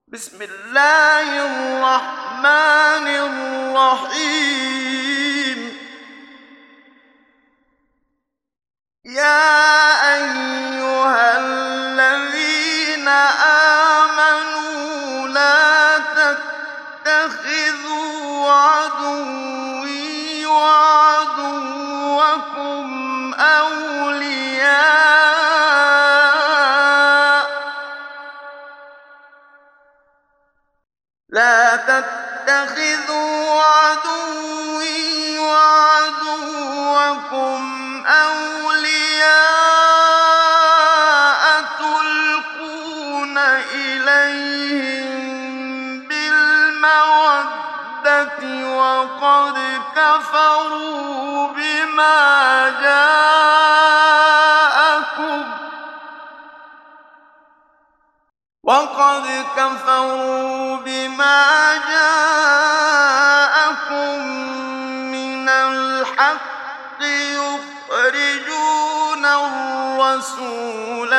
بسم الله الرحمن الرحيم. يا أيها الذين آمنوا لا تتخذوا عدوي وعدوكم أولياء تلقون إليهم بالمودة وقد كفروا بما جاءكم من الحق يخرجون الرسول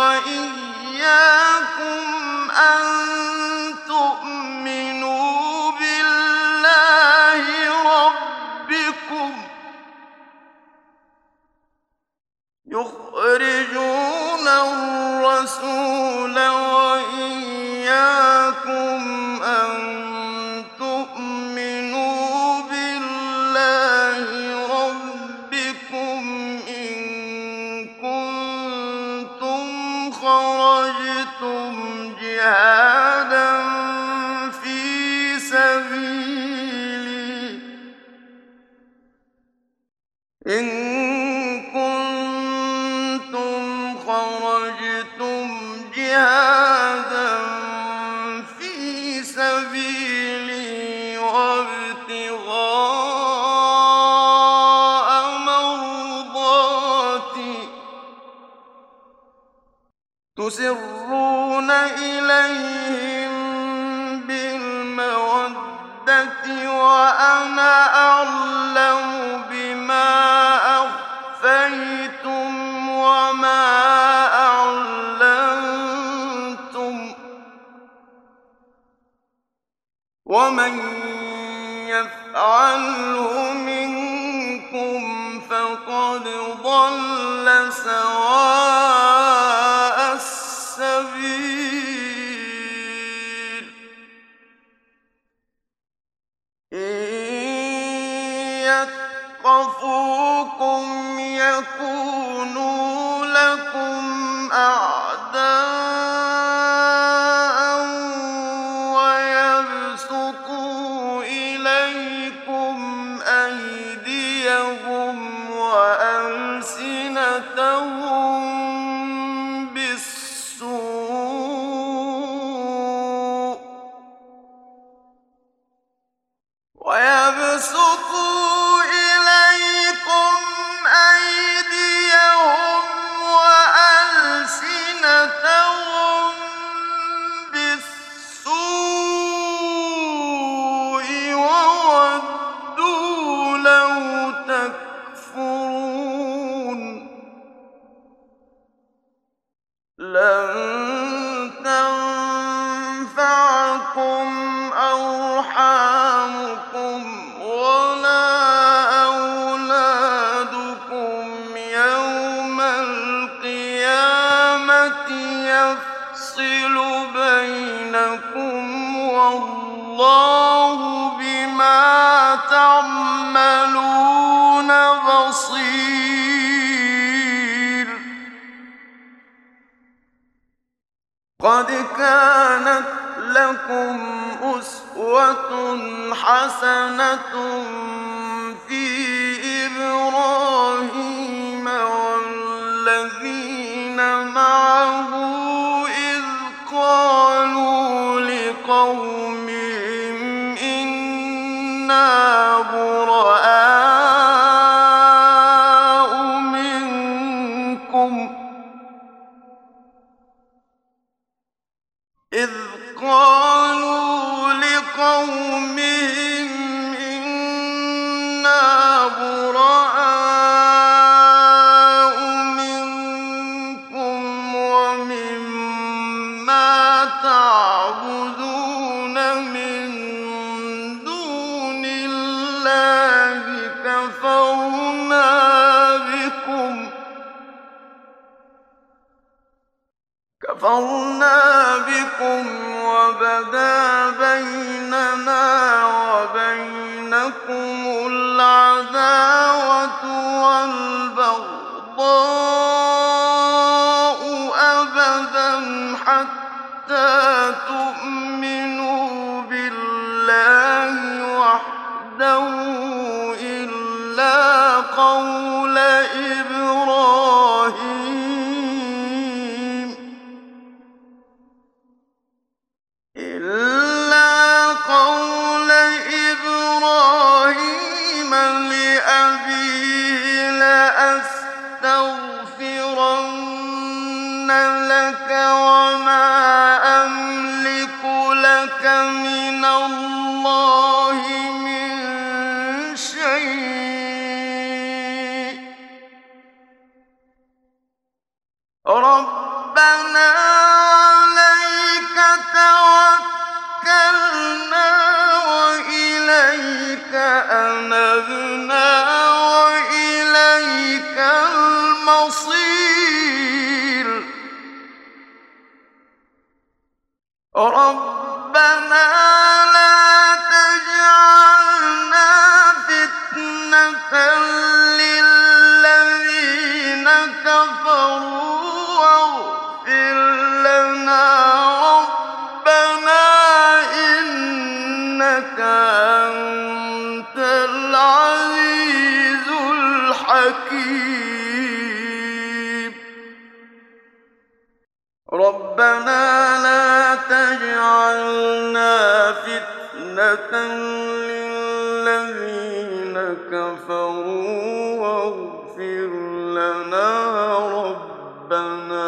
وإياكم أن تؤمنوا بالله ربكم يخرجون الرسول وإياكم أن تؤمنوا بالله ربكم إن كنتم خرجتم جهادا في سبيلي وابتغاء مرضاتي تسرون إليهم بالمودة وأنا أعلم بما أخفيتم وما أعلنتم ومن يفعله منكم فقد ضل سواء السبيل إن يثقفوكم يكونوا لكم أعداء ويبسطوا إليكم أيديهم وألسنتهم بالسوء وودوا لو تكفرون لن تنفعكم أرحامكم ولا أولادكم يوم القيامة يفصل بينكم والله بما تعملون بصير قد كانت لكم أسوة حسنة في إبراهيم والذين معه إذ قالوا لقومهم إنا براء منكم ومما تعبدون كفرنا بكم وبدا بيننا وبينكم العداوة والبغضاء أبدا حتى تؤمنوا بالله وحده إلا قول إبراهيم لأبيه لأستغفرن لك وما أملك لك من الله من شيء ربنا عليك توكلنا وإليك أنبنا وإليك المصير ربنا لا تجعلنا فتنة للذين كفروا واغفر لنا ربنا إنك أنت العزيز الحكيم ربنا لا تجعلنا فتنة للذين كفروا واغفر لنا ربنا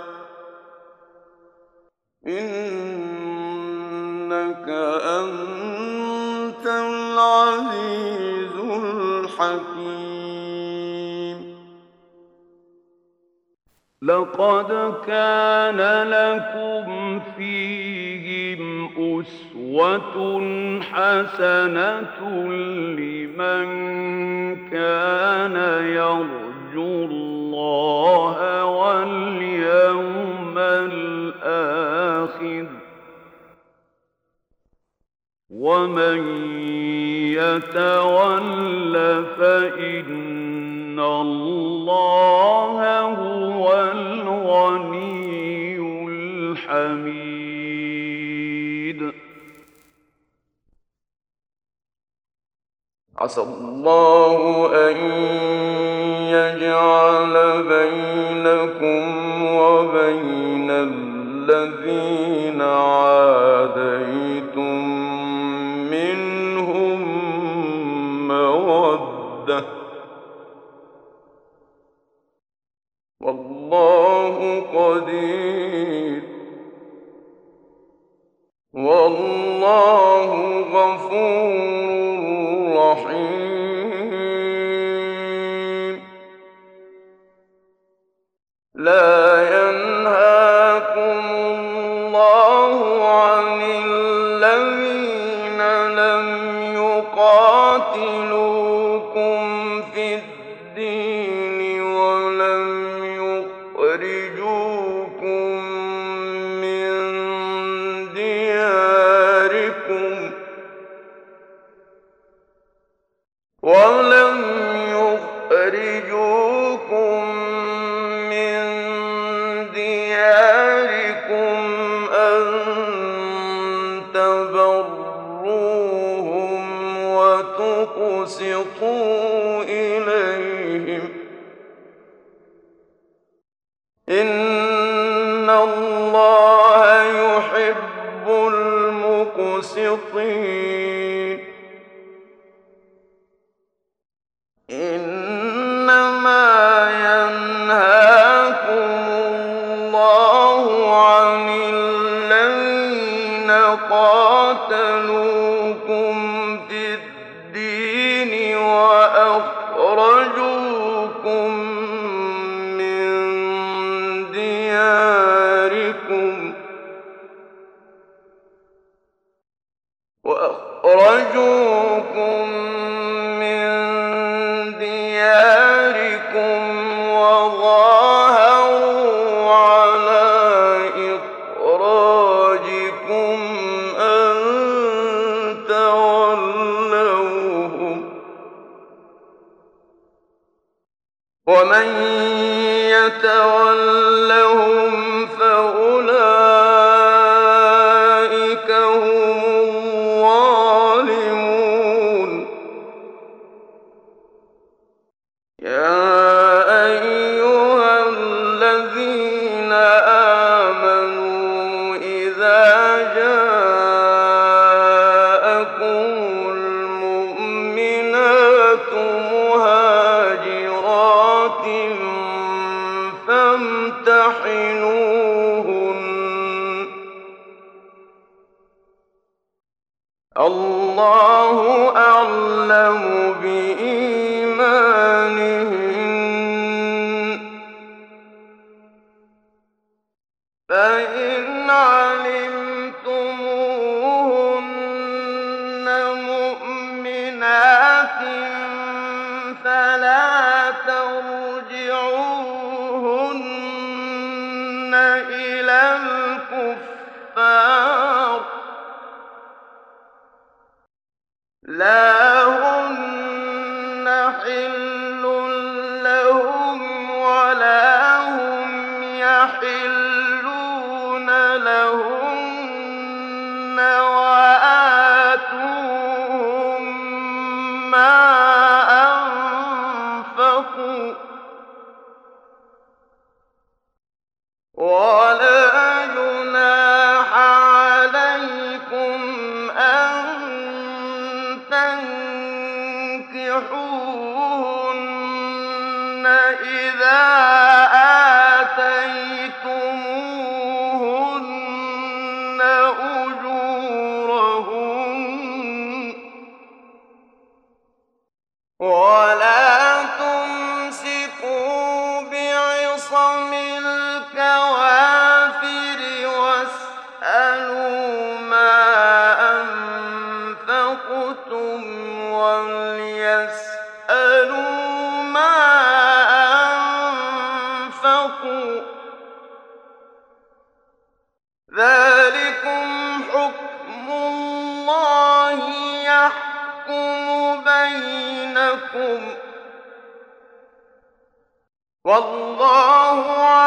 إنك أنت العزيز الحكيم لقد كان لكم فيهم أسوة حسنة لمن كان يرجو الله واليوم الآخر ومن يتول فإن الله هو الغني الحميد عسى الله أن يجعل بينكم وبين الذين عاديتم منهم مودة والله قدير والله غفور رحيم لا ينهاكم الله عن الذين لم يقاتلوكم في الدين ولم يخرجوكم من دياركم أن تبروهم وتقسطوا إليهم إن الله يحب المقسطين إنما ينهاكم الله عن الذين قاتلوكم في الدين وأخرجوكم من دياركم وظاهروا على يتولهم فأولئك هم الظالمون يا أيها الذين آمنوا إذا جاءكم المؤمنات مهاجرات فامتحنوهن الله أعلم بإيمانهن فإن علمتموهن مؤمنات فلا ترجعوهن إلى الكفار لا هن حل لهم ولا هم يحلون لهن وآتوهم ما أنفقوا ولا جناح عليكم أن تنكحوهن إذا آتيتموهن أجورهن ولا تمسكوا بعصم الكوافر واسألوا ما أنفقتم وليسألوا ما أنفقوا ذلكم حكم الله يحكم بينكم والله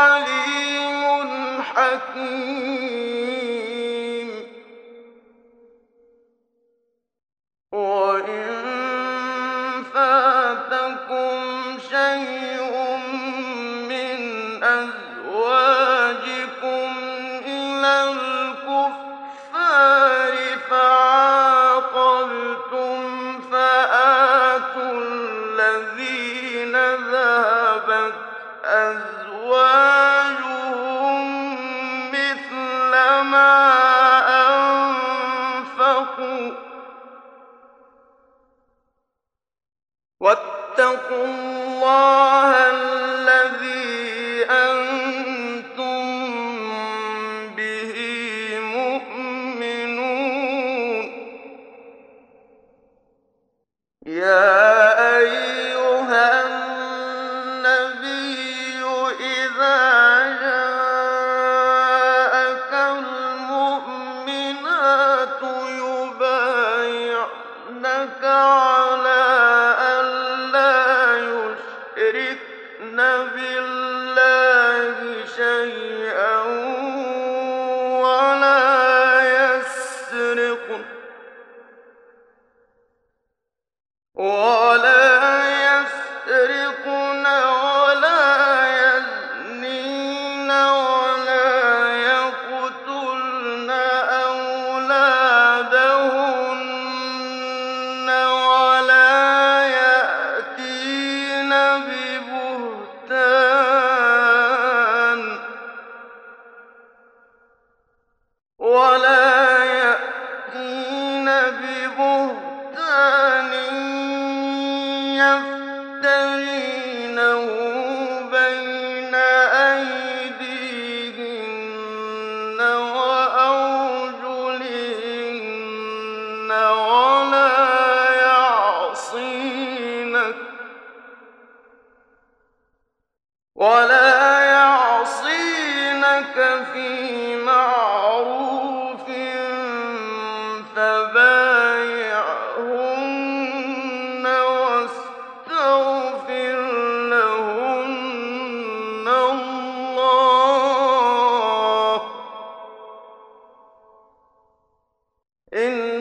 عليم حكيم وإن فاتكم شيء من أزواجكم إلى الكفار فعاقبتم فآتوا الذين ذهبت أزواجهم مثل ما أنفقوا واتقوا الله الذي أنتم به مؤمنون يا أيها النبي إذا جاءك المؤمنات يبايعنك على أن لا يشركن بالله شيئا ولا يسرقن ولا يزنين ولا يقتلن أولادهن ولا يأتين ببهتان يفترينه بين أيديهن وأرجلهن ولا يعصينك في معروف فبايعهن واستغفر لهن إن